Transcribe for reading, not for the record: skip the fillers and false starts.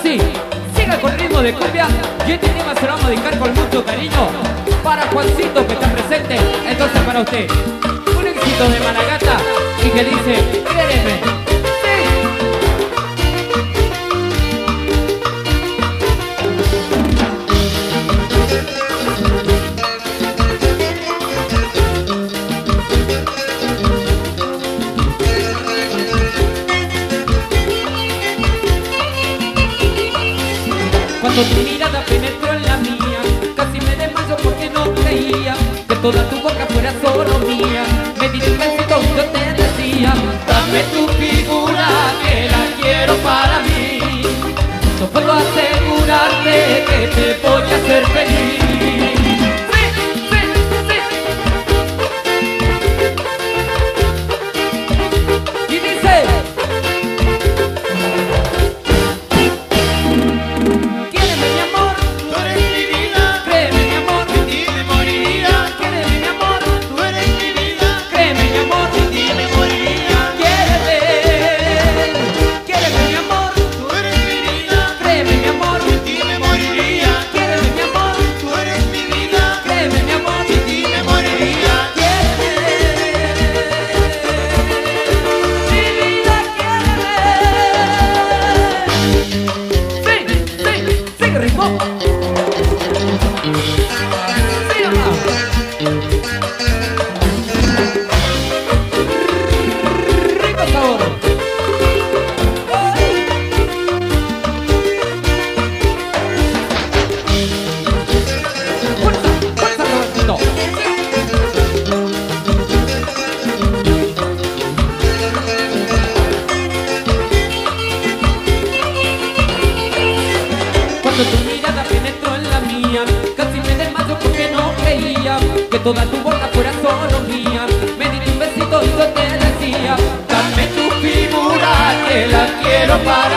sí, siga con ritmo de cumbia. Y este tema se lo vamos a dedicar con mucho cariño para Juancito que está presente. Entonces para usted, un éxito de Malagata y que dice, quéreme. Cuando tu mirada penetró en la mía, casi me desmayo porque no creía que toda tu boca fuera solo mía. Me di un besito y yo te decía, dame tu figura que la quiero para mí. No puedo asegurarte que te voy a hacer feliz. Cuando tu mirada penetró en la mía, casi me desmayo porque no creía que toda tu boca fuera solo mía. Me di un besito y yo te decía, dame tu figura que la quiero para